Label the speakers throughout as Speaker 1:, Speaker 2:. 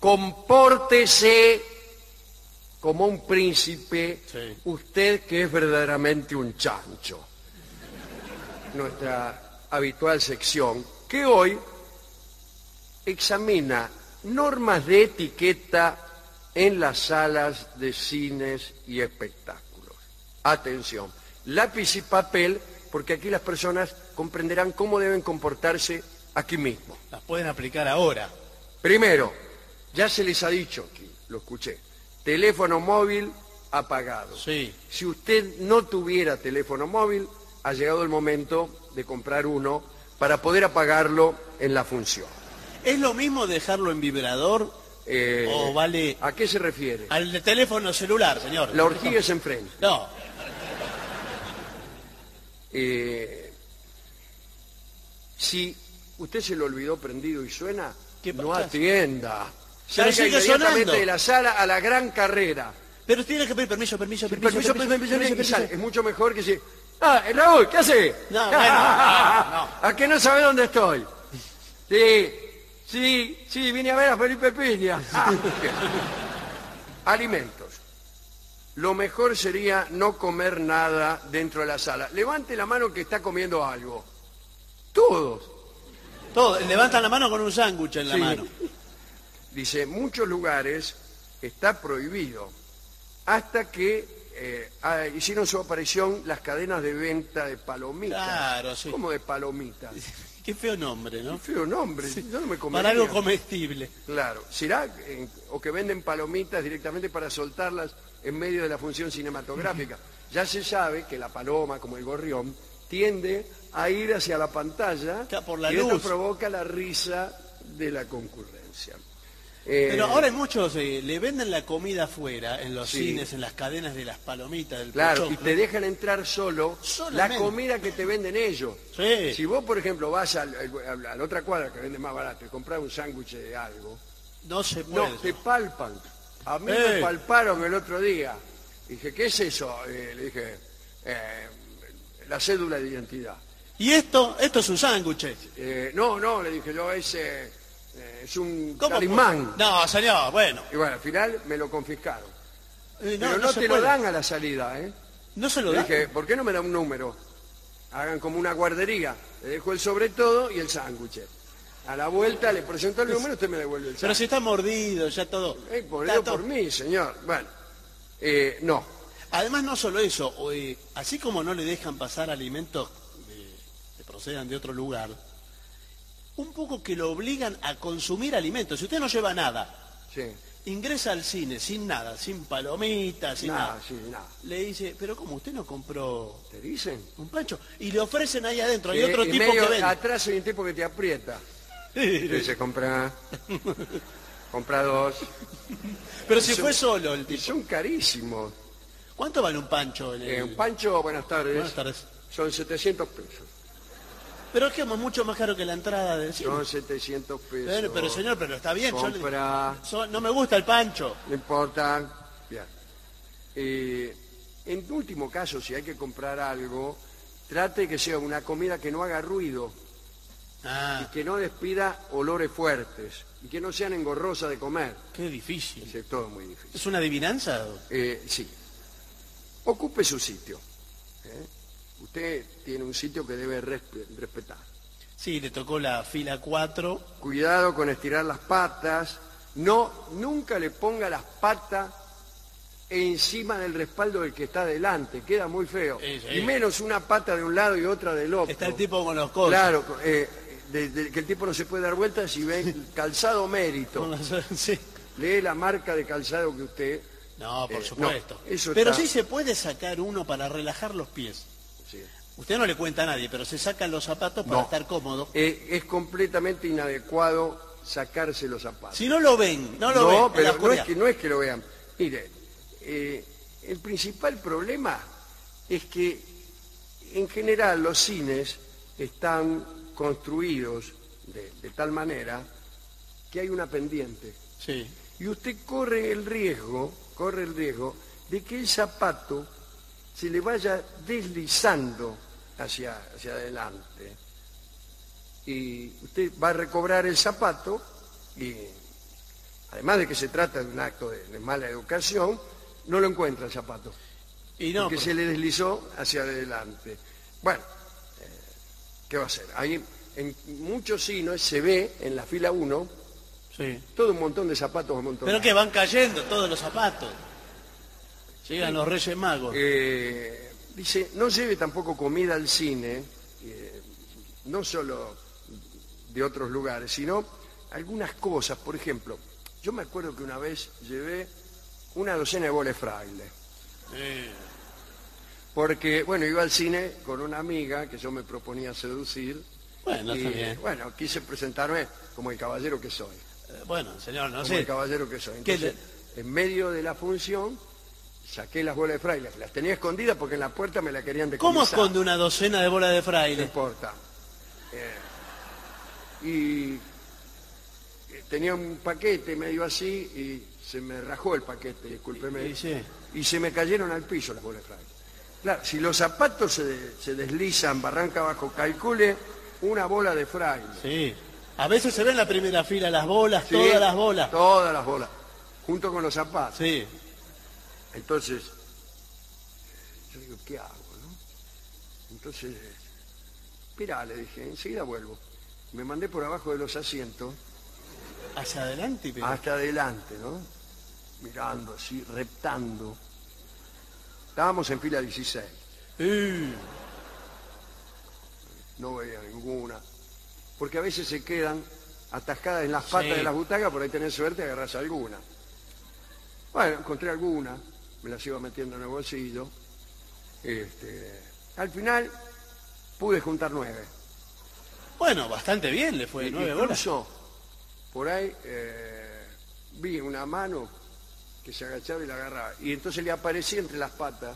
Speaker 1: compórtese como un príncipe,
Speaker 2: Sí.
Speaker 1: usted que es verdaderamente un chancho. Nuestra habitual sección, que hoy examina normas de etiqueta en las salas de cines y espectáculos. Atención, lápiz y papel, porque aquí las personas comprenderán cómo deben comportarse aquí mismo.
Speaker 2: Las pueden aplicar ahora.
Speaker 1: Primero, ya se les ha dicho aquí, lo escuché, teléfono móvil apagado.
Speaker 2: Sí.
Speaker 1: Si usted no tuviera teléfono móvil, ha llegado el momento de comprar uno para poder apagarlo en la función.
Speaker 2: ¿Es lo mismo dejarlo en vibrador o vale
Speaker 1: ¿A qué se refiere?
Speaker 2: al de teléfono celular, señor?
Speaker 1: La orgía es enfrente.
Speaker 2: No.
Speaker 1: Si usted se lo olvidó prendido y suena,
Speaker 2: ¿Qué
Speaker 1: no
Speaker 2: pasa?
Speaker 1: atienda.
Speaker 2: Pero
Speaker 1: Salga
Speaker 2: sigue
Speaker 1: inmediatamente
Speaker 2: sonando.
Speaker 1: de la sala a la gran carrera.
Speaker 2: Pero tiene que pedir permiso.
Speaker 1: Permiso, y sale. Es mucho mejor que si... Ah, Raúl, ¿qué hace?
Speaker 2: No, bueno, no.
Speaker 1: ¿A que no sabe dónde estoy? Sí, vine a ver a Felipe Piña. Alimentos. Lo mejor sería no comer nada dentro de la sala. Levante la mano que está comiendo algo. Todos.
Speaker 2: Todo, levantan la mano con un sándwich en la
Speaker 1: Sí.
Speaker 2: mano.
Speaker 1: Dice, en muchos lugares está prohibido. Hasta que hicieron su aparición las cadenas de venta de palomitas.
Speaker 2: Claro, sí.
Speaker 1: ¿Cómo de palomitas?
Speaker 2: Qué feo nombre, ¿no?
Speaker 1: Qué feo nombre. Yo no me comería.
Speaker 2: Para algo comestible.
Speaker 1: Claro. ¿Será o que venden palomitas directamente para soltarlas en medio de la función cinematográfica? Ya se sabe que la paloma, como el gorrión, tiende a ir hacia la pantalla
Speaker 2: Por la
Speaker 1: y esto
Speaker 2: luz.
Speaker 1: provoca la risa de la concurrencia.
Speaker 2: Pero ahora hay muchos, le venden la comida afuera, en los
Speaker 1: Sí.
Speaker 2: cines, en las cadenas de las palomitas, del
Speaker 1: Claro, y
Speaker 2: pochoclo.
Speaker 1: te dejan entrar solo la
Speaker 2: Solamente.
Speaker 1: comida que te venden ellos.
Speaker 2: Sí.
Speaker 1: Si vos, por ejemplo, vas a la otra cuadra que vende más barato y compras un sándwich de algo,
Speaker 2: No se puede.
Speaker 1: no, te palpan. A mí me
Speaker 2: ¡Ey!
Speaker 1: palparon el otro día. Dije, ¿qué es eso? Le dije, la cédula de identidad.
Speaker 2: ¿Y esto? Esto es un sándwich.
Speaker 1: No, le dije yo, es un
Speaker 2: ¿Cómo
Speaker 1: talismán.
Speaker 2: puede? No, señor, bueno.
Speaker 1: Y bueno, al final me lo confiscaron.
Speaker 2: No,
Speaker 1: Pero no
Speaker 2: se
Speaker 1: te lo
Speaker 2: puede.
Speaker 1: dan a la salida, ¿eh?
Speaker 2: ¿No se lo
Speaker 1: Le
Speaker 2: da?
Speaker 1: dije, ¿por qué no me da un número? Hagan como una guardería. Le dejo el sobre todo y el sándwich. A la vuelta le presento el número y usted me devuelve el
Speaker 2: Pero
Speaker 1: sándwich.
Speaker 2: si está mordido, ya todo.
Speaker 1: Ponelo
Speaker 2: Está todo-
Speaker 1: por mí, señor. Bueno, no.
Speaker 2: Además, no solo eso, así como no le dejan pasar alimentos que procedan de otro lugar, un poco que lo obligan a consumir alimentos. Si usted no lleva nada,
Speaker 1: Sí.
Speaker 2: ingresa al cine sin nada, sin palomitas, sin nada.
Speaker 1: Nada, sí, nada.
Speaker 2: Le dice, pero ¿cómo usted no compró
Speaker 1: ¿Te dicen?
Speaker 2: un pancho? Y le ofrecen ahí adentro, hay otro
Speaker 1: Y
Speaker 2: tipo
Speaker 1: medio
Speaker 2: que vende.
Speaker 1: atrás hay un tipo que te aprieta. Dice, compra dos.
Speaker 2: Pero si
Speaker 1: Son-
Speaker 2: fue solo el
Speaker 1: Y
Speaker 2: tipo.
Speaker 1: son carísimos.
Speaker 2: ¿Cuánto vale un pancho?
Speaker 1: Un pancho, buenas tardes.
Speaker 2: Buenas tardes.
Speaker 1: Son 700 pesos.
Speaker 2: Pero es que es mucho más caro que la entrada del cine.
Speaker 1: Son 700 pesos.
Speaker 2: Bueno, pero señor, pero está bien. yo le-
Speaker 1: Compra,
Speaker 2: no me gusta el pancho.
Speaker 1: no importa. Bien. En último caso, si hay que comprar algo, trate que sea una comida que no haga ruido
Speaker 2: Ah,
Speaker 1: y que no despida olores fuertes y que no sean engorrosas de comer.
Speaker 2: qué difícil.
Speaker 1: Es todo muy difícil.
Speaker 2: ¿Es una adivinanza?
Speaker 1: Sí. Ocupe su sitio. Usted tiene un sitio que debe respetar.
Speaker 2: Sí, le tocó la fila 4.
Speaker 1: Cuidado con estirar las patas. Nunca le ponga las patas encima del respaldo del que está delante. Queda muy feo.
Speaker 2: Sí.
Speaker 1: Y menos una pata de un lado y otra del otro.
Speaker 2: Está el tipo con los codos.
Speaker 1: Claro, que el tipo no se puede dar vuelta si ve el calzado mérito.
Speaker 2: Con los- sí.
Speaker 1: Lee la marca de calzado que usted...
Speaker 2: No, por
Speaker 1: no,
Speaker 2: supuesto.
Speaker 1: eso
Speaker 2: Pero
Speaker 1: está-
Speaker 2: sí se puede sacar uno para relajar los pies.
Speaker 1: Sí.
Speaker 2: Usted no le cuenta a nadie, pero se sacan los zapatos para
Speaker 1: No.
Speaker 2: estar cómodo.
Speaker 1: Es completamente inadecuado sacarse los zapatos.
Speaker 2: Si no lo ven, no lo ven. en la
Speaker 1: pero
Speaker 2: oscuridad.
Speaker 1: no es que lo vean. Mire, el principal problema es que en general los cines están construidos de tal manera que hay una pendiente.
Speaker 2: Sí.
Speaker 1: Y usted corre el riesgo de que el zapato se le vaya deslizando hacia adelante. Y usted va a recobrar el zapato y además de que se trata de un acto de mala educación, no lo encuentra el zapato.
Speaker 2: Y no,
Speaker 1: porque se le deslizó hacia adelante. Bueno, ¿qué va a hacer? Ahí en muchos cines se ve en la fila 1
Speaker 2: sí.
Speaker 1: todo un montón de zapatos amontonados.
Speaker 2: Pero que van cayendo todos los zapatos. Llegan los Reyes Magos.
Speaker 1: Dice, no lleve tampoco comida al cine, no solo de otros lugares, sino algunas cosas. Por ejemplo, yo me acuerdo que una vez llevé una docena de bolas fraile. Porque, bueno, iba al cine con una amiga que yo me proponía seducir.
Speaker 2: Bueno,
Speaker 1: y,
Speaker 2: está bien.
Speaker 1: bueno, quise presentarme como el caballero que soy.
Speaker 2: Bueno, señor, no
Speaker 1: Como
Speaker 2: sé.
Speaker 1: el caballero que soy. Entonces, en medio de la función, saqué las bolas de fraile. Las tenía escondidas porque en la puerta me la querían decomisar.
Speaker 2: ¿Cómo esconde una docena de bolas de
Speaker 1: No
Speaker 2: fraile?
Speaker 1: importa. Y tenía un paquete medio así y se me rajó el paquete, discúlpeme.
Speaker 2: Sí.
Speaker 1: Y se me cayeron al piso las bolas de fraile. Claro, si los zapatos se deslizan barranca abajo, calcule una bola de fraile.
Speaker 2: Sí. A veces se ve en la primera fila las bolas,
Speaker 1: Sí,
Speaker 2: todas las bolas.
Speaker 1: Todas las bolas, junto con los zapatos.
Speaker 2: Sí.
Speaker 1: Entonces, yo digo, ¿qué hago, no? Entonces, mirá, le dije, enseguida vuelvo. Me mandé por abajo de los asientos
Speaker 2: Hacia adelante, pero...
Speaker 1: hasta adelante, ¿no? Mirando así, reptando. Estábamos en fila 16. No veía ninguna. Porque a veces se quedan atascadas en las patas
Speaker 2: Sí.
Speaker 1: de las butacas, por ahí tenés suerte, agarrás alguna. Bueno, encontré alguna, me las iba metiendo en el bolsillo. Al final pude juntar 9.
Speaker 2: Bueno, bastante bien le fue, 9 bolas.
Speaker 1: Incluso por ahí vi una mano que se agachaba y la agarraba. Y entonces le aparecí entre las patas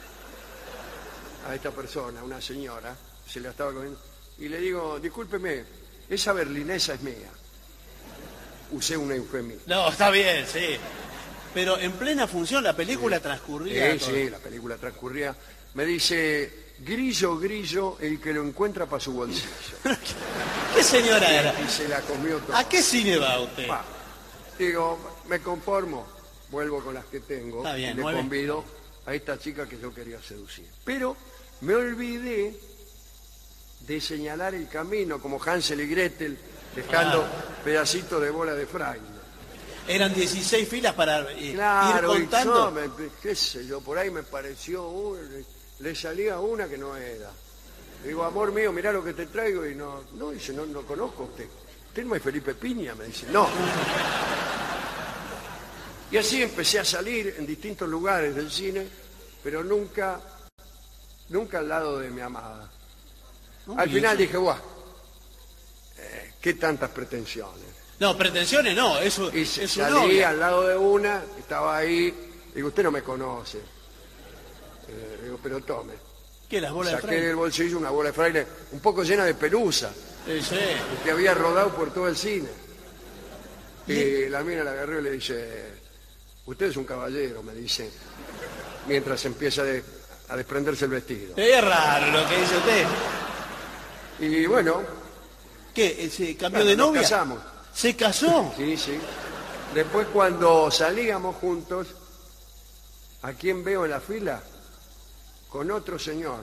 Speaker 1: a esta persona, una señora, se la estaba comiendo, y le digo, discúlpeme, esa berlinesa es mía. Usé un eufemismo.
Speaker 2: No, está bien, sí. Pero en plena función la película transcurría... todo.
Speaker 1: Sí, la película transcurría. Me dice, grillo, grillo, el que lo encuentra para su bolsillo.
Speaker 2: ¿Qué señora era?
Speaker 1: Y se la comió toda.
Speaker 2: ¿A qué cine va usted?
Speaker 1: Va. Digo, me conformo, vuelvo con las que tengo.
Speaker 2: Está bien,
Speaker 1: y le
Speaker 2: 9.
Speaker 1: convido a esta chica que yo quería seducir. Pero me olvidé de señalar el camino, como Hansel y Gretel, dejando pedacitos de bola de fraile.
Speaker 2: Eran 16 filas para ir
Speaker 1: Claro, y
Speaker 2: contando.
Speaker 1: qué sé yo, por ahí me pareció, le salía una que no era. Digo, amor mío, mirá lo que te traigo, y no, dice, no conozco a usted. ¿Usted no es Felipe Piña? Me dice, no. Y así empecé a salir en distintos lugares del cine, pero nunca al lado de mi amada. Al final dije, guau, qué tantas pretensiones.
Speaker 2: No, pretensiones no, eso
Speaker 1: Y
Speaker 2: es su
Speaker 1: salí
Speaker 2: novia.
Speaker 1: al lado de una, estaba ahí, digo, usted no me conoce. Digo, pero tome.
Speaker 2: ¿Qué, las bolas de
Speaker 1: Saqué
Speaker 2: fraile?
Speaker 1: del bolsillo una bola de fraile un poco llena de pelusa,
Speaker 2: Sí.
Speaker 1: que había rodado por todo el cine. Y la mina la agarró y le dice, usted es un caballero, me dice, mientras empieza a desprenderse el vestido.
Speaker 2: Es raro lo que dice usted.
Speaker 1: Y bueno,
Speaker 2: ¿Qué? ¿Se cambió
Speaker 1: bueno,
Speaker 2: de
Speaker 1: nos
Speaker 2: novia?
Speaker 1: casamos.
Speaker 2: ¿Se casó?
Speaker 1: Sí. Después cuando salíamos juntos, ¿a quién veo en la fila? Con otro señor,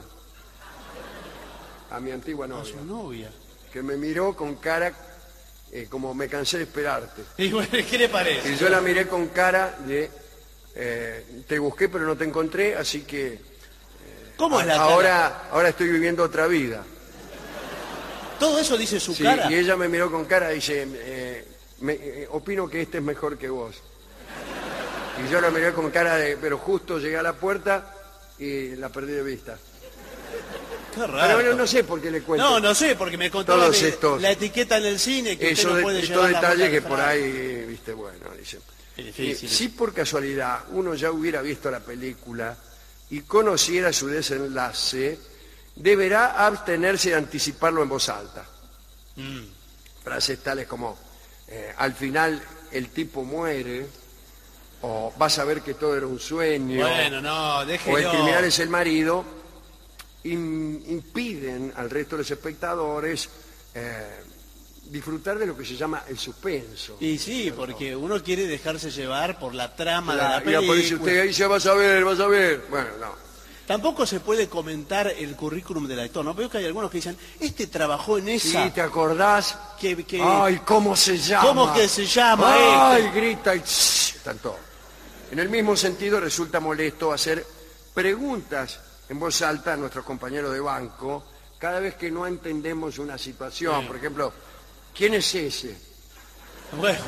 Speaker 1: a mi antigua
Speaker 2: A
Speaker 1: novia,
Speaker 2: su novia.
Speaker 1: que me miró con cara como me cansé de esperarte.
Speaker 2: Y bueno, ¿qué le parece?
Speaker 1: Y yo la miré con cara de te busqué pero no te encontré, así que
Speaker 2: ¿Cómo es la cara?
Speaker 1: ahora estoy viviendo otra vida.
Speaker 2: Todo eso dice su
Speaker 1: Sí,
Speaker 2: cara.
Speaker 1: y ella me miró con cara y dice, opino que este es mejor que vos. Y yo la miré con cara de, pero justo llegué a la puerta y la perdí de vista.
Speaker 2: Qué
Speaker 1: Pero
Speaker 2: raro.
Speaker 1: bueno, no sé por qué le cuento.
Speaker 2: No sé, porque me contaba
Speaker 1: Todos
Speaker 2: de
Speaker 1: estos-
Speaker 2: la etiqueta en el cine que usted no puede
Speaker 1: estos
Speaker 2: llevar la bola
Speaker 1: detalles
Speaker 2: de
Speaker 1: que por
Speaker 2: fraile.
Speaker 1: ahí, viste, bueno, dicen.
Speaker 2: Es difícil.
Speaker 1: Si por casualidad uno ya hubiera visto la película y conociera su desenlace, deberá abstenerse de anticiparlo en voz alta. Frases tales como, al final el tipo muere, o vas a ver que todo era un sueño,
Speaker 2: Bueno, no,
Speaker 1: o el
Speaker 2: déjelo.
Speaker 1: criminal es el marido, impiden al resto de los espectadores disfrutar de lo que se llama el suspenso.
Speaker 2: Y sí, porque uno quiere dejarse llevar por la trama de la
Speaker 1: Claro, y
Speaker 2: película.
Speaker 1: aparece usted ahí, ya vas a ver, vas a ver. Bueno, no.
Speaker 2: Tampoco se puede comentar el currículum del actor, ¿no? Veo que hay algunos que dicen, este trabajó en esa...
Speaker 1: Sí, ¿te acordás?
Speaker 2: Que...
Speaker 1: Ay, ¿cómo se llama?
Speaker 2: ¿Cómo que se llama
Speaker 1: Ay,
Speaker 2: este?
Speaker 1: grita y están todos. En el mismo sentido resulta molesto hacer preguntas en voz alta a nuestros compañeros de banco cada vez que no entendemos una situación.
Speaker 2: Sí.
Speaker 1: Por ejemplo, ¿quién es ese?
Speaker 2: Bueno.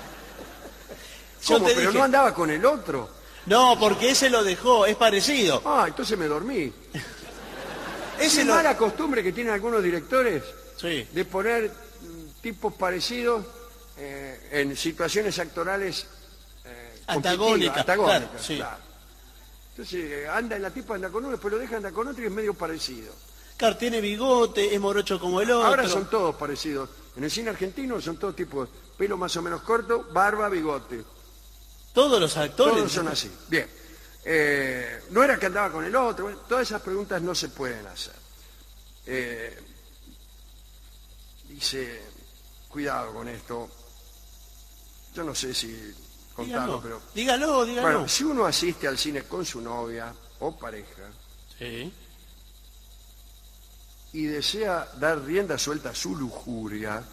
Speaker 2: Yo
Speaker 1: ¿Cómo?
Speaker 2: te
Speaker 1: ¿Pero
Speaker 2: dije,
Speaker 1: no andaba con el otro?
Speaker 2: no, porque ese lo dejó, es parecido.
Speaker 1: Ah, entonces me dormí.
Speaker 2: Ese
Speaker 1: Es
Speaker 2: lo...
Speaker 1: mala costumbre que tienen algunos directores
Speaker 2: Sí.
Speaker 1: de poner tipos parecidos en situaciones actorales
Speaker 2: Antagónicas,
Speaker 1: antagónicas,
Speaker 2: claro, sí.
Speaker 1: claro. Entonces anda en la tipa, anda con uno, después lo deja, anda con otro y es medio parecido.
Speaker 2: Claro, tiene bigote, es morocho como el otro.
Speaker 1: Ahora son todos parecidos. En el cine argentino son todos tipos, pelo más o menos corto, barba, bigote.
Speaker 2: Todos los actores...
Speaker 1: Todos son así. Bien. No era que andaba con el otro. Bueno, todas esas preguntas no se pueden hacer. Dice, cuidado con esto. Yo no sé si contarlo, pero...
Speaker 2: Dígalo.
Speaker 1: Bueno, si uno asiste al cine con su novia o pareja
Speaker 2: Sí.
Speaker 1: y desea dar rienda suelta a su lujuria,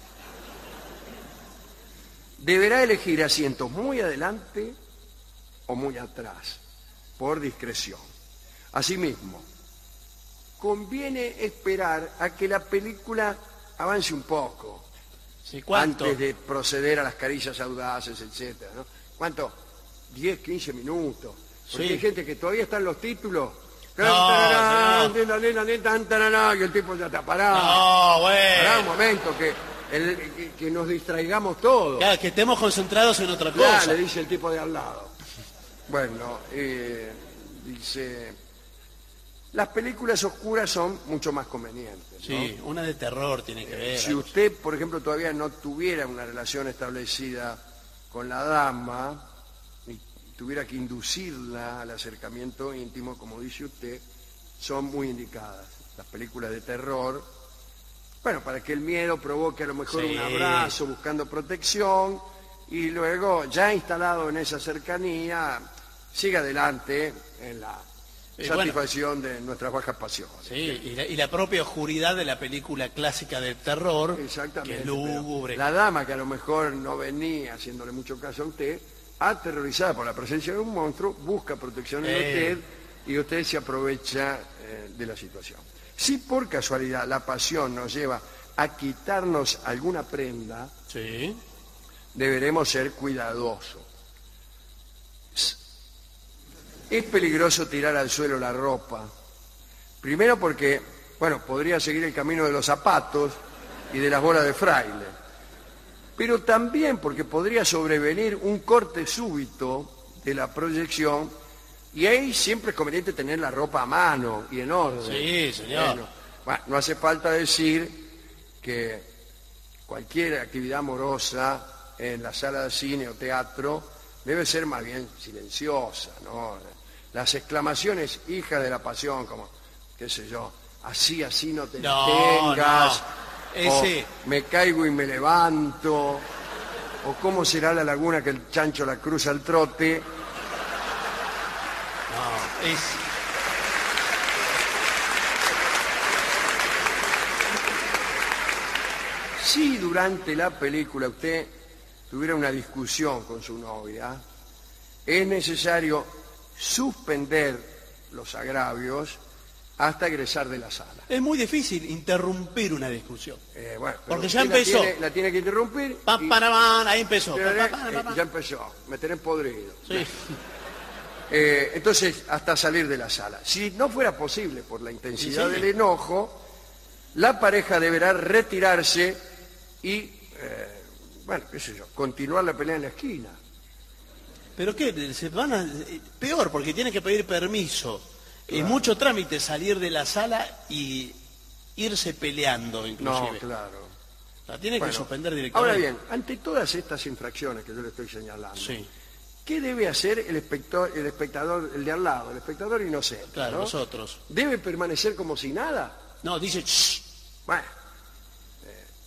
Speaker 1: deberá elegir asientos muy adelante o muy atrás, por discreción. Asimismo, conviene esperar a que la película avance un poco,
Speaker 2: Sí, ¿cuánto?
Speaker 1: antes de proceder a las caricias audaces, etcétera, ¿no? ¿Cuánto? 10, 15 minutos. Porque
Speaker 2: Sí.
Speaker 1: hay gente que todavía está en los títulos.
Speaker 2: No,
Speaker 1: Y el tipo ya está parado.
Speaker 2: No,
Speaker 1: Pará un
Speaker 2: bueno.
Speaker 1: momento, que nos distraigamos todos.
Speaker 2: Claro, que estemos concentrados en otra
Speaker 1: Ya,
Speaker 2: cosa.
Speaker 1: le dice el tipo de al lado. Bueno, dice... Las películas oscuras son mucho más convenientes, ¿no?
Speaker 2: Sí, una de terror tiene que ver.
Speaker 1: Si usted, por ejemplo, todavía no tuviera una relación establecida con la dama y tuviera que inducirla al acercamiento íntimo, como dice usted, son muy indicadas. Las películas de terror, bueno, para que el miedo provoque a lo mejor
Speaker 2: Sí.
Speaker 1: un abrazo buscando protección y luego, ya instalado en esa cercanía, siga adelante en la satisfacción de nuestras bajas pasiones.
Speaker 2: Sí, y la propia oscuridad de la película clásica de terror,
Speaker 1: Exactamente.
Speaker 2: que es lúgubre.
Speaker 1: La dama, que a lo mejor no venía haciéndole mucho caso a usted, aterrorizada por la presencia de un monstruo, busca protección en usted y usted se aprovecha de la situación. Si por casualidad la pasión nos lleva a quitarnos alguna prenda,
Speaker 2: Sí.
Speaker 1: deberemos ser cuidadosos. Es peligroso tirar al suelo la ropa. Primero porque, bueno, podría seguir el camino de los zapatos y de las bolas de fraile. Pero también porque podría sobrevenir un corte súbito de la proyección y ahí siempre es conveniente tener la ropa a mano y en orden.
Speaker 2: Sí, señor.
Speaker 1: Bueno, no hace falta decir que cualquier actividad amorosa en la sala de cine o teatro debe ser más bien silenciosa, ¿no? Las exclamaciones hijas de la pasión, como, qué sé yo, así no te detengas,
Speaker 2: no. Ese...
Speaker 1: o me caigo y me levanto, o cómo será la laguna que el chancho la cruza al trote.
Speaker 2: No, es...
Speaker 1: Si durante la película usted tuviera una discusión con su novia, es necesario suspender los agravios hasta egresar de la sala.
Speaker 2: Es muy difícil interrumpir una discusión.
Speaker 1: Bueno, pero
Speaker 2: Porque ya
Speaker 1: usted
Speaker 2: empezó.
Speaker 1: La tiene que interrumpir.
Speaker 2: Pam,
Speaker 1: y-
Speaker 2: paraman, ahí empezó.
Speaker 1: ya empezó. Me tenés podrido.
Speaker 2: Sí.
Speaker 1: Entonces, hasta salir de la sala. Si no fuera posible por la intensidad
Speaker 2: Sí.
Speaker 1: del enojo, la pareja deberá retirarse y, bueno, qué sé yo, continuar la pelea en la esquina.
Speaker 2: ¿Pero qué? Se van a... Peor, porque tienen que pedir permiso. Es mucho trámite salir de la sala y irse peleando, inclusive.
Speaker 1: No, claro.
Speaker 2: La tienen que
Speaker 1: Bueno,
Speaker 2: suspender directamente.
Speaker 1: ahora bien, ante todas estas infracciones que yo le estoy señalando,
Speaker 2: Sí,
Speaker 1: ¿qué debe hacer el espectador, el de al lado, el espectador inocente?
Speaker 2: claro,
Speaker 1: ¿no?
Speaker 2: nosotros.
Speaker 1: ¿Debe permanecer como si nada?
Speaker 2: No, dice... "Shh".
Speaker 1: Bueno,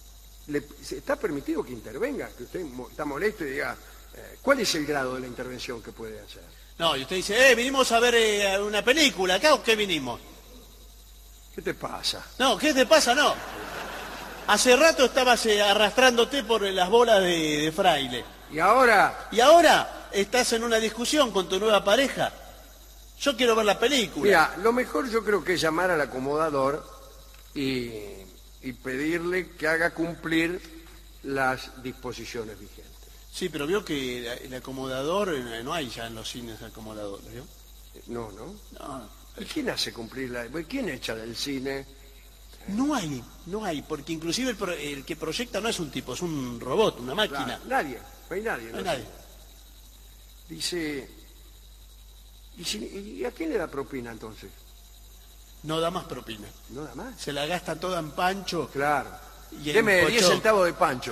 Speaker 1: está permitido que intervenga, que usted está molesto y diga, ¿cuál es el grado de la intervención que puede hacer?
Speaker 2: No, y usted dice, vinimos a ver una película acá, ¿o qué vinimos?
Speaker 1: ¿Qué te pasa?
Speaker 2: No, ¿qué te pasa? No. Hace rato estabas arrastrándote por las bolas de fraile.
Speaker 1: Y ahora,
Speaker 2: Y ahora estás en una discusión con tu nueva pareja. Yo quiero ver la película.
Speaker 1: mira, lo mejor yo creo que es llamar al acomodador y pedirle que haga cumplir las disposiciones vigentes.
Speaker 2: Sí, pero vio que el acomodador, no hay ya en los cines acomodadores, ¿vio?
Speaker 1: No, ¿no?
Speaker 2: No,
Speaker 1: ¿Y quién hace cumplir quién echa del cine?
Speaker 2: no hay, porque inclusive el que proyecta no es un tipo, es un robot, una máquina.
Speaker 1: Claro, nadie, no hay nadie.
Speaker 2: No hay
Speaker 1: ¿no?
Speaker 2: nadie.
Speaker 1: Dice, ¿y a quién le da propina entonces?
Speaker 2: No da más propina.
Speaker 1: ¿No da más?
Speaker 2: Se la gasta toda en pancho.
Speaker 1: Claro.
Speaker 2: Y en
Speaker 1: Deme 10
Speaker 2: pochoclo.
Speaker 1: centavos de pancho.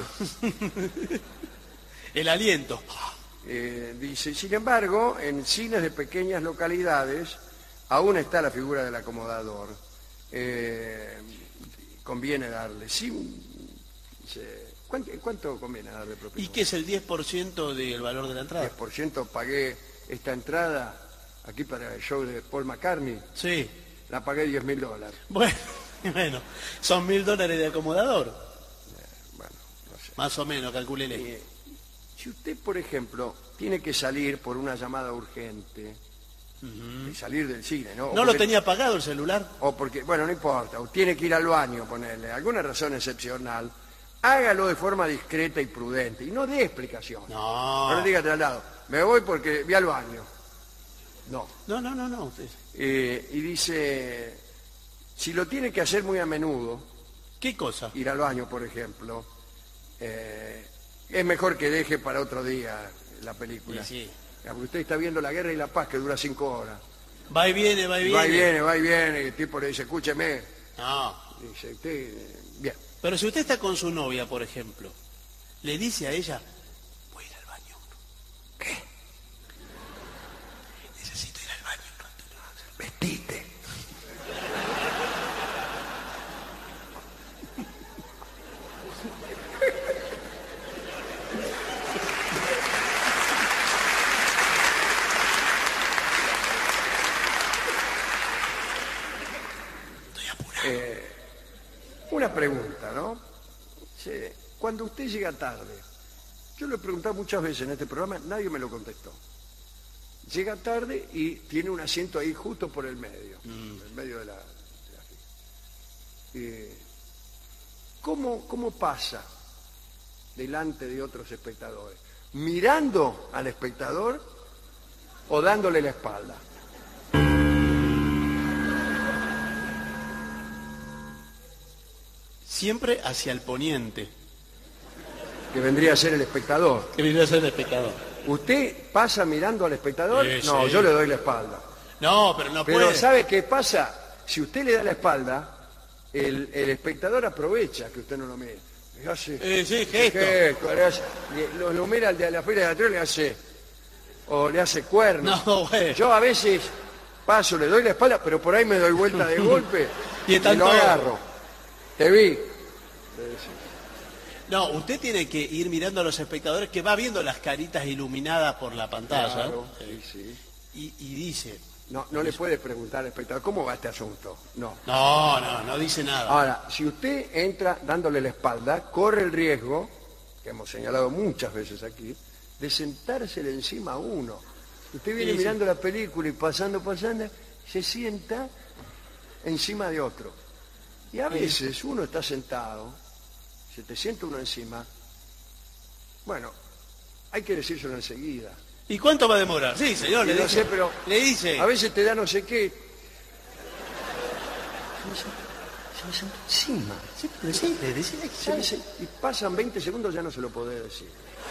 Speaker 2: El aliento.
Speaker 1: Dice, sin embargo, en cines de pequeñas localidades aún está la figura del acomodador. Conviene darle. Sí, dice, ¿cuánto conviene darle propina?
Speaker 2: ¿Y qué es el 10% del valor de la entrada?
Speaker 1: 10% pagué esta entrada aquí para el show de Paul McCartney.
Speaker 2: Sí.
Speaker 1: La pagué $10.000.
Speaker 2: Bueno, son $1.000 de acomodador.
Speaker 1: Bueno, no sé.
Speaker 2: Más o menos, calcúlele.
Speaker 1: Si usted, por ejemplo, tiene que salir por una llamada urgente, y salir del cine, ¿no?
Speaker 2: ¿No lo tenía apagado el celular?
Speaker 1: O porque, bueno, no importa, o tiene que ir al baño, ponerle alguna razón excepcional, hágalo de forma discreta y prudente, y no dé explicaciones.
Speaker 2: No.
Speaker 1: No le diga al lado, me voy porque vi al baño. No.
Speaker 2: No. Usted...
Speaker 1: Y dice, si lo tiene que hacer muy a menudo,
Speaker 2: ¿Qué cosa?
Speaker 1: ir al baño, por ejemplo, es mejor que deje para otro día la película.
Speaker 2: Sí.
Speaker 1: Porque usted está viendo La Guerra y la Paz, que dura 5 horas.
Speaker 2: Va y viene.
Speaker 1: Va y viene, y el tipo le dice, escúcheme.
Speaker 2: No.
Speaker 1: Dice, usted, bien.
Speaker 2: Pero si usted está con su novia, por ejemplo, le dice a ella, voy a ir al baño.
Speaker 1: ¿Qué?
Speaker 2: Necesito ir al baño.
Speaker 1: Vestite. Una pregunta, ¿no? Cuando usted llega tarde, yo lo he preguntado muchas veces en este programa, nadie me lo contestó. Llega tarde y tiene un asiento ahí justo por el medio, en medio de la fila. ¿Cómo pasa delante de otros espectadores? ¿Mirando al espectador o dándole la espalda?
Speaker 2: Siempre hacia el poniente,
Speaker 1: Que vendría a ser el espectador.
Speaker 2: que viene a ser el espectador.
Speaker 1: ¿Usted pasa mirando al espectador?
Speaker 2: Sí,
Speaker 1: No,
Speaker 2: sí.
Speaker 1: yo le doy la espalda.
Speaker 2: No, pero no
Speaker 1: Pero
Speaker 2: puede.
Speaker 1: ¿sabe qué pasa? Si usted le da la espalda, el espectador aprovecha que usted no lo mire. Le hace
Speaker 2: Sí, gesto.
Speaker 1: le hace- lo mira al de la fila de atrás, le hace, o le hace cuernos.
Speaker 2: No, güey.
Speaker 1: Yo a veces paso, le doy la espalda, pero por ahí me doy vuelta de golpe
Speaker 2: Y están
Speaker 1: lo
Speaker 2: todos.
Speaker 1: agarro. Te vi.
Speaker 2: No, usted tiene que ir mirando a los espectadores que va viendo las caritas iluminadas por la pantalla.
Speaker 1: Claro, sí.
Speaker 2: Y dice,
Speaker 1: No le puede preguntar al espectador, ¿cómo va este asunto? No.
Speaker 2: no dice nada.
Speaker 1: Ahora, si usted entra dándole la espalda, corre el riesgo, que hemos señalado muchas veces aquí, de sentársele encima a uno. Usted viene
Speaker 2: Sí, sí.
Speaker 1: mirando la película y pasando, se sienta encima de otro. Y a veces uno está sentado, se te sienta uno encima, bueno, hay que decírselo enseguida.
Speaker 2: ¿Y cuánto va a demorar? Sí, señor, le
Speaker 1: No
Speaker 2: dice.
Speaker 1: sé, pero
Speaker 2: Le dice.
Speaker 1: a veces te da no sé qué. Se me sentó encima.
Speaker 2: Sí, decile que
Speaker 1: ¿Sabes? Y pasan 20 segundos, ya no se lo podés decir.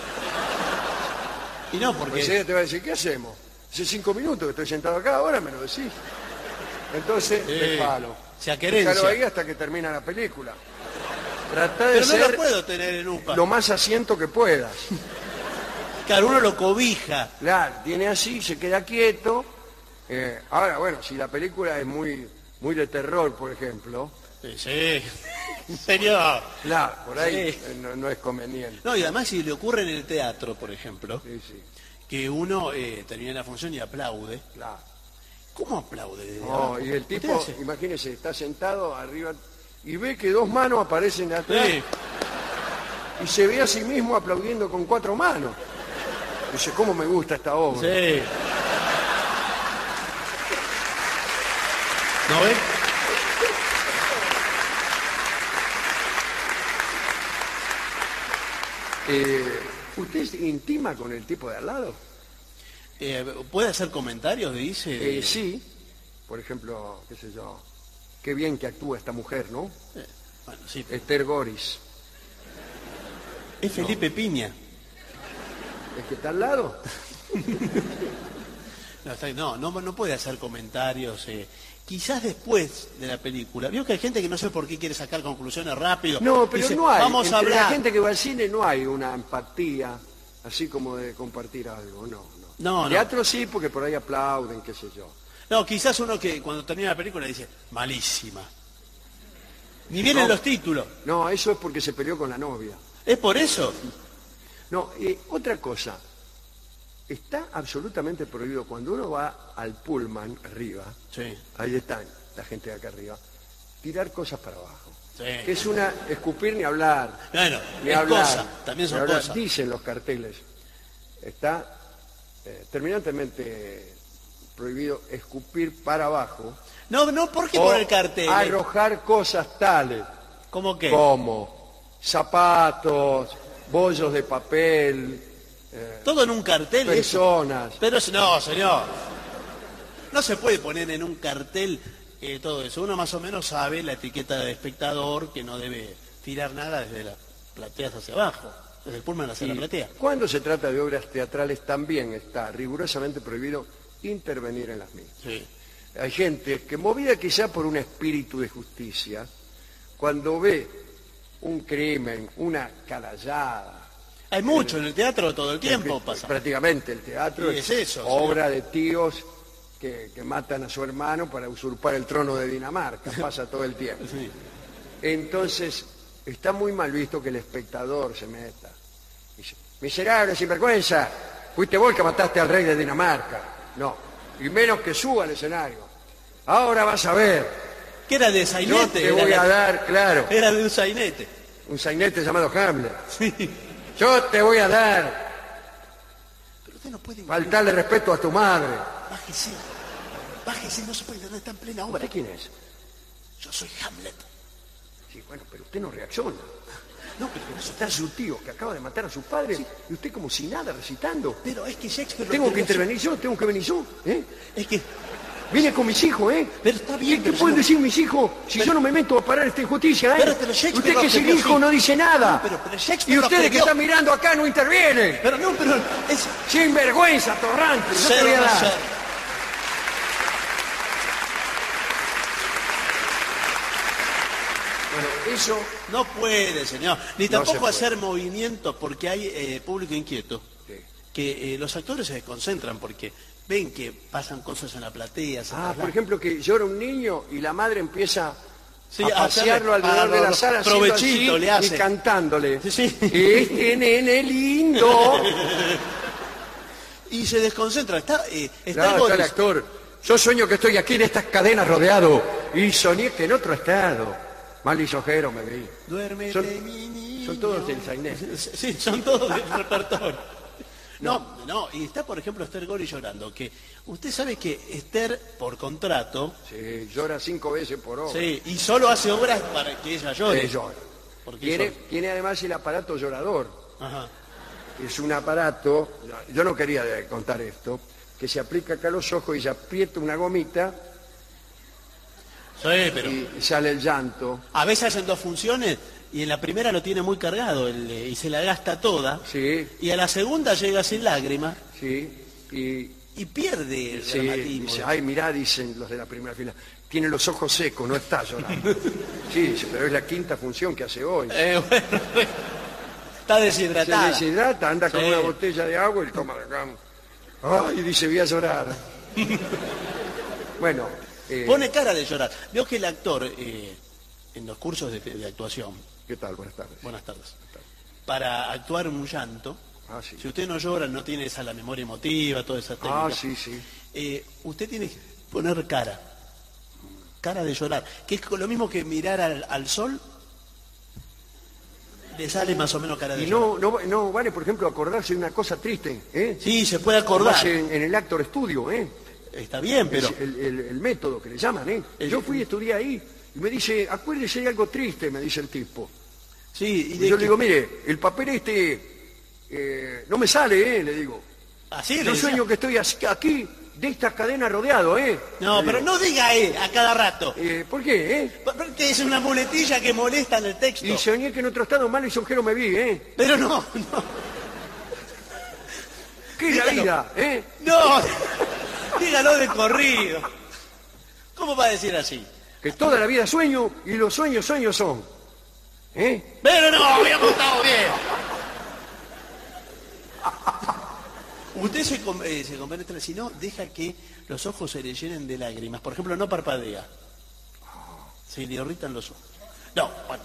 Speaker 2: Y no,
Speaker 1: Porque
Speaker 2: porque...
Speaker 1: enseguida te va a decir, ¿qué hacemos? Hace 5 minutos que estoy sentado acá, ahora me lo decís. Entonces, déjalo.
Speaker 2: Se aquerencia.
Speaker 1: Déjalo ahí hasta que termina la película. Tratá de
Speaker 2: Pero no
Speaker 1: ser
Speaker 2: lo puedo tener en UPA.
Speaker 1: lo más asiento que puedas.
Speaker 2: Claro, uno lo cobija.
Speaker 1: Claro, tiene así, se queda quieto. Ahora, bueno, si la película es muy de terror, por ejemplo,
Speaker 2: Sí. Señor.
Speaker 1: Claro, por ahí
Speaker 2: Sí.
Speaker 1: no es conveniente.
Speaker 2: No, y además si le ocurre en el teatro, por ejemplo,
Speaker 1: Sí, sí,
Speaker 2: que uno termina la función y aplaude.
Speaker 1: claro.
Speaker 2: ¿Cómo aplaude? desde
Speaker 1: No,
Speaker 2: abajo?
Speaker 1: y el
Speaker 2: ¿Usted
Speaker 1: tipo,
Speaker 2: hace?
Speaker 1: imagínese, está sentado arriba y ve que 2 manos aparecen atrás
Speaker 2: Sí.
Speaker 1: y se ve a sí mismo aplaudiendo con 4 manos. Dice, ¿cómo me gusta esta obra?
Speaker 2: Sí. ¿No ve?
Speaker 1: ¿Usted se intima con el tipo de al lado?
Speaker 2: ¿Puede hacer comentarios, dice?
Speaker 1: Sí. Por ejemplo, qué sé yo, qué bien que actúa esta mujer, ¿no?
Speaker 2: Bueno, sí.
Speaker 1: Esther Goris.
Speaker 2: Es Felipe Piña.
Speaker 1: ¿Es que está al lado?
Speaker 2: No puede hacer comentarios. Quizás después de la película. Vio que hay gente que no sé por qué quiere sacar conclusiones rápido.
Speaker 1: No, pero
Speaker 2: Dice,
Speaker 1: no hay.
Speaker 2: Vamos a
Speaker 1: Entre
Speaker 2: hablar.
Speaker 1: la gente que va al cine no hay una empatía, así como de compartir algo, no.
Speaker 2: No.
Speaker 1: Teatro sí, porque por ahí aplauden, qué sé yo.
Speaker 2: No, quizás uno que cuando termina la película dice, malísima. Ni vienen
Speaker 1: No.
Speaker 2: los títulos.
Speaker 1: No, eso es porque se peleó con la novia.
Speaker 2: ¿Es por eso?
Speaker 1: No, otra cosa. Está absolutamente prohibido cuando uno va al pullman arriba,
Speaker 2: Sí.
Speaker 1: ahí están la gente de acá arriba, tirar cosas para abajo.
Speaker 2: Sí.
Speaker 1: Que es una escupir ni hablar.
Speaker 2: Bueno,
Speaker 1: Ni
Speaker 2: es
Speaker 1: hablar.
Speaker 2: cosa. También son
Speaker 1: Ni hablar.
Speaker 2: cosas.
Speaker 1: Dicen los carteles. Está terminantemente prohibido escupir para abajo
Speaker 2: No, ¿por qué
Speaker 1: o
Speaker 2: por el cartel?
Speaker 1: arrojar cosas tales
Speaker 2: ¿Cómo qué?
Speaker 1: como zapatos, bollos de papel,
Speaker 2: Todo en un cartel. eso.
Speaker 1: personas.
Speaker 2: Pero no, señor. No se puede poner en un cartel todo eso. Uno más o menos sabe la etiqueta de espectador que no debe tirar nada desde las plateas hacia abajo. Desde el pullman hacia la platea.
Speaker 1: Cuando se trata de obras teatrales también está rigurosamente prohibido intervenir en las mismas.
Speaker 2: Sí.
Speaker 1: Hay gente que, movida quizá por un espíritu de justicia, cuando ve un crimen, una canallada,
Speaker 2: Hay mucho en el teatro todo el tiempo pasa.
Speaker 1: prácticamente el teatro
Speaker 2: Sí, es eso,
Speaker 1: obra de tíos que matan a su hermano para usurpar el trono de Dinamarca, pasa todo el tiempo.
Speaker 2: Sí.
Speaker 1: Entonces, está muy mal visto que el espectador se meta. Dice, miserable, sinvergüenza, fuiste vos el que mataste al rey de Dinamarca. No, y menos que suba al escenario. Ahora vas a ver,
Speaker 2: ¿Qué era de
Speaker 1: yo
Speaker 2: sainete?
Speaker 1: te voy a dar, claro,
Speaker 2: Era de un sainete.
Speaker 1: un sainete llamado Hamlet.
Speaker 2: Sí.
Speaker 1: Yo te voy a dar,
Speaker 2: Pero usted no puede...
Speaker 1: faltarle respeto a tu madre.
Speaker 2: Bájese. Bájese, no se puede entender, está en plena obra.
Speaker 1: ¿Usted quién es?
Speaker 2: Yo soy Hamlet.
Speaker 1: Sí, bueno, pero usted no reacciona.
Speaker 2: No, pero eso
Speaker 1: Está su tío que acaba de matar a su padre y usted como si nada recitando.
Speaker 2: Pero es que Shakespeare...
Speaker 1: Tengo que intervenir yo, tengo que venir yo.
Speaker 2: Es que...
Speaker 1: Vine con mis hijos,
Speaker 2: Pero está bien,
Speaker 1: ¿Qué
Speaker 2: pero
Speaker 1: pueden
Speaker 2: yo no-
Speaker 1: decir mis hijos si yo no me meto a parar esta injusticia,
Speaker 2: Pero Shakespeare
Speaker 1: Usted
Speaker 2: lo
Speaker 1: que es el
Speaker 2: escribió
Speaker 1: hijo
Speaker 2: así.
Speaker 1: no dice nada.
Speaker 2: No, pero Shakespeare
Speaker 1: Y
Speaker 2: lo
Speaker 1: ustedes que
Speaker 2: escribió.
Speaker 1: están mirando acá no intervienen.
Speaker 2: Pero no, pero es...
Speaker 1: Sin vergüenza, torrante. Yo te
Speaker 2: Cero
Speaker 1: voy a
Speaker 2: no
Speaker 1: dar.
Speaker 2: ser.
Speaker 1: Bueno, eso
Speaker 2: No puede, señor. Ni
Speaker 1: No
Speaker 2: tampoco
Speaker 1: se puede.
Speaker 2: hacer movimientos porque hay público inquieto.
Speaker 1: sí.
Speaker 2: Que los actores se desconcentran porque ven que pasan cosas en la platea. se
Speaker 1: Por
Speaker 2: trasladan.
Speaker 1: ejemplo, que llora un niño y la madre empieza
Speaker 2: Sí,
Speaker 1: a
Speaker 2: a hacerle-
Speaker 1: pasearlo alrededor de la
Speaker 2: a-
Speaker 1: sala haciendo
Speaker 2: provechito
Speaker 1: así
Speaker 2: le hace.
Speaker 1: y cantándole.
Speaker 2: Sí, sí.
Speaker 1: Este nene lindo.
Speaker 2: Y se desconcentra. Está
Speaker 1: Claro, está el
Speaker 2: Goris.
Speaker 1: actor. Yo sueño que estoy aquí en estas cadenas rodeado y soñé que en otro estado. Mal lisonjero me vi.
Speaker 2: Duérmete,
Speaker 1: Son-
Speaker 2: mi niño.
Speaker 1: son todos del sainete.
Speaker 2: Sí, son todos del repertorio. No, y está, por ejemplo, Esther Goris llorando, que usted sabe que Esther, por contrato,
Speaker 1: Sí, llora 5 veces por hora.
Speaker 2: sí, y solo hace obras para que ella llore.
Speaker 1: Llora.
Speaker 2: Porque
Speaker 1: Tiene además el aparato llorador.
Speaker 2: Ajá.
Speaker 1: Es un aparato, yo no quería contar esto, que se aplica acá a los ojos y se aprieta una gomita
Speaker 2: Sí, pero
Speaker 1: y sale el llanto.
Speaker 2: a veces hacen 2 funciones y en la primera lo tiene muy cargado y se la gasta toda.
Speaker 1: Sí,
Speaker 2: Y a la segunda llega sin lágrimas
Speaker 1: sí.
Speaker 2: y pierde el
Speaker 1: Sí,
Speaker 2: dramatismo.
Speaker 1: dice, ay, mirá, dicen los de la primera fila, tiene los ojos secos, no está llorando. Sí, dice, pero es la 5ª función que hace hoy.
Speaker 2: Bueno, está
Speaker 1: Se
Speaker 2: deshidratada.
Speaker 1: deshidrata, anda con
Speaker 2: Sí.
Speaker 1: una botella de agua y toma de acá. Ay, dice, voy a llorar. Bueno,
Speaker 2: Pone cara de llorar. Veo que el actor en los cursos de actuación,
Speaker 1: ¿Qué tal? Buenas tardes.
Speaker 2: buenas tardes, para actuar un llanto,
Speaker 1: Ah, sí.
Speaker 2: si usted no llora, no tiene esa la memoria emotiva, toda esa técnica.
Speaker 1: Ah, sí, sí.
Speaker 2: Usted tiene que poner cara de llorar, que es lo mismo que mirar al sol, le sale más o menos cara de
Speaker 1: Y
Speaker 2: llorar.
Speaker 1: no vale, por ejemplo, acordarse de una cosa triste, ¿eh?
Speaker 2: Sí, se puede
Speaker 1: Como
Speaker 2: acordar.
Speaker 1: hace en el Actor Studio, ¿eh?
Speaker 2: Está bien, pero...
Speaker 1: Es el método que le llaman, ¿eh? Yo fui y estudié ahí y me dice, acuérdese de algo triste, me dice el tipo.
Speaker 2: Sí,
Speaker 1: Y yo le digo, mire, el papel no me sale, le digo.
Speaker 2: así le
Speaker 1: Yo
Speaker 2: decía.
Speaker 1: sueño que estoy aquí, de esta cadena rodeado, ¿eh?
Speaker 2: No,
Speaker 1: Le
Speaker 2: pero
Speaker 1: digo.
Speaker 2: no diga a cada rato.
Speaker 1: ¿Por qué, eh?
Speaker 2: Porque es una muletilla que molesta en el texto.
Speaker 1: Y soñé que en otro estado mal lisonjero me vi, ¿eh?
Speaker 2: Pero no.
Speaker 1: ¿Qué es la
Speaker 2: Dígalo.
Speaker 1: vida, eh?
Speaker 2: No, dígalo de corrido. ¿Cómo va a decir así?
Speaker 1: Que toda la vida sueño y los sueños son. ¿Eh?
Speaker 2: Pero no, habíamos estado bien. Usted se compenetra, si no, deja que los ojos se le llenen de lágrimas. Por ejemplo, no parpadea. Se le irritan los ojos. No, bueno.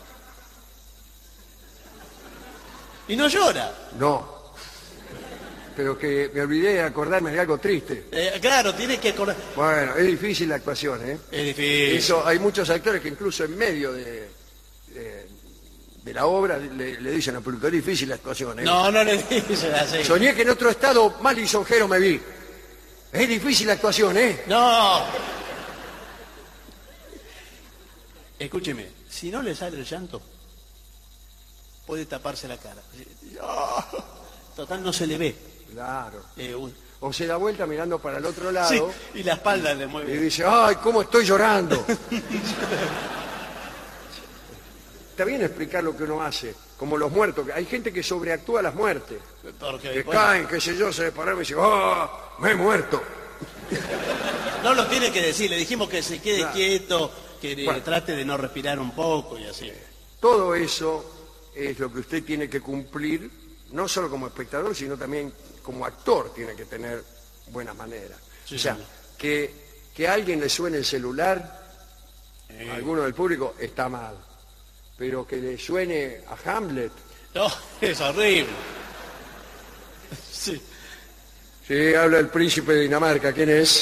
Speaker 2: Y no llora.
Speaker 1: No. Pero que me olvidé de acordarme de algo triste.
Speaker 2: Claro, tiene que acordar.
Speaker 1: Bueno, es difícil la actuación, ¿eh?
Speaker 2: Es difícil.
Speaker 1: Eso, hay muchos actores que incluso en medio de la obra le dicen al público, es difícil la actuación, ¿eh?
Speaker 2: No le dicen así.
Speaker 1: Soñé que en otro estado más lisonjero me vi. Es difícil la actuación, ¿eh?
Speaker 2: No. Escúcheme, si no le sale el llanto, puede taparse la cara. Total, no se le ve.
Speaker 1: Claro.
Speaker 2: Un-
Speaker 1: O se da vuelta mirando para el otro lado
Speaker 2: Sí, y la espalda le
Speaker 1: y
Speaker 2: mueve.
Speaker 1: dice, ¡ay, cómo estoy llorando! Está bien explicar lo que uno hace, como los muertos. Hay gente que sobreactúa las muertes.
Speaker 2: Porque,
Speaker 1: Que
Speaker 2: bueno,
Speaker 1: caen, qué sé yo, se pararon y dice, ¡oh, me he muerto!
Speaker 2: no lo tiene que decir, le dijimos que se quede
Speaker 1: Claro.
Speaker 2: quieto, que
Speaker 1: Bueno.
Speaker 2: trate de no respirar un poco y así.
Speaker 1: Todo eso es lo que usted tiene que cumplir, no solo como espectador, sino también como actor tiene que tener buenas maneras.
Speaker 2: Sí,
Speaker 1: O sea,
Speaker 2: señor.
Speaker 1: que a alguien le suene el celular, a alguno del público, está mal. Pero que le suene a Hamlet,
Speaker 2: No, es horrible. Sí.
Speaker 1: sí, habla el príncipe de Dinamarca, ¿quién es?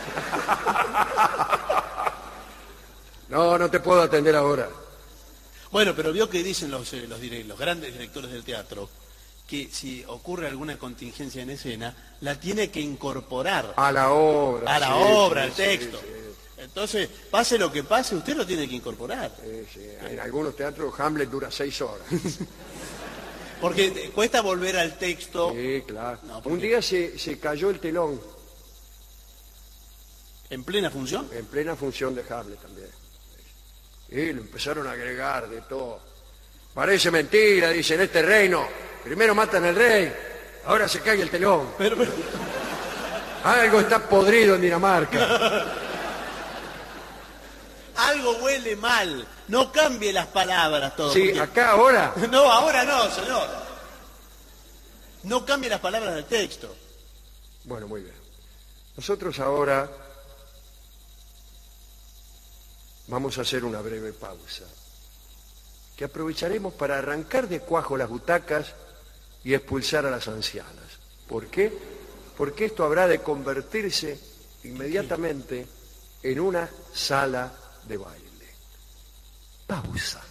Speaker 1: No te puedo atender ahora.
Speaker 2: Bueno, pero vio que dicen los grandes directores del teatro que si ocurre alguna contingencia en escena, la tiene que incorporar
Speaker 1: A la obra.
Speaker 2: a la
Speaker 1: sí,
Speaker 2: obra,
Speaker 1: sí,
Speaker 2: al
Speaker 1: sí,
Speaker 2: texto.
Speaker 1: sí,
Speaker 2: Entonces, pase lo que pase, usted lo tiene que incorporar.
Speaker 1: sí. En algunos teatros Hamlet dura 6 horas.
Speaker 2: Porque cuesta volver al texto
Speaker 1: Sí, claro.
Speaker 2: No, ¿por
Speaker 1: Un
Speaker 2: qué?
Speaker 1: día se cayó el telón
Speaker 2: en plena función.
Speaker 1: en plena función de Hamlet también. Y le empezaron a agregar de todo. Parece mentira, dicen, este reino. Primero matan al rey, ahora se cae el telón.
Speaker 2: Pero,
Speaker 1: Algo está podrido en Dinamarca.
Speaker 2: algo huele mal. No cambie las palabras todo.
Speaker 1: Sí,
Speaker 2: porque-
Speaker 1: acá ahora.
Speaker 2: No, ahora no, señor. No cambie las palabras del texto.
Speaker 1: Bueno, muy bien. Nosotros ahora vamos a hacer una breve pausa, que aprovecharemos para arrancar de cuajo las butacas y expulsar a las ancianas. ¿Por qué? Porque esto habrá de convertirse inmediatamente en una sala de baile. Pausa.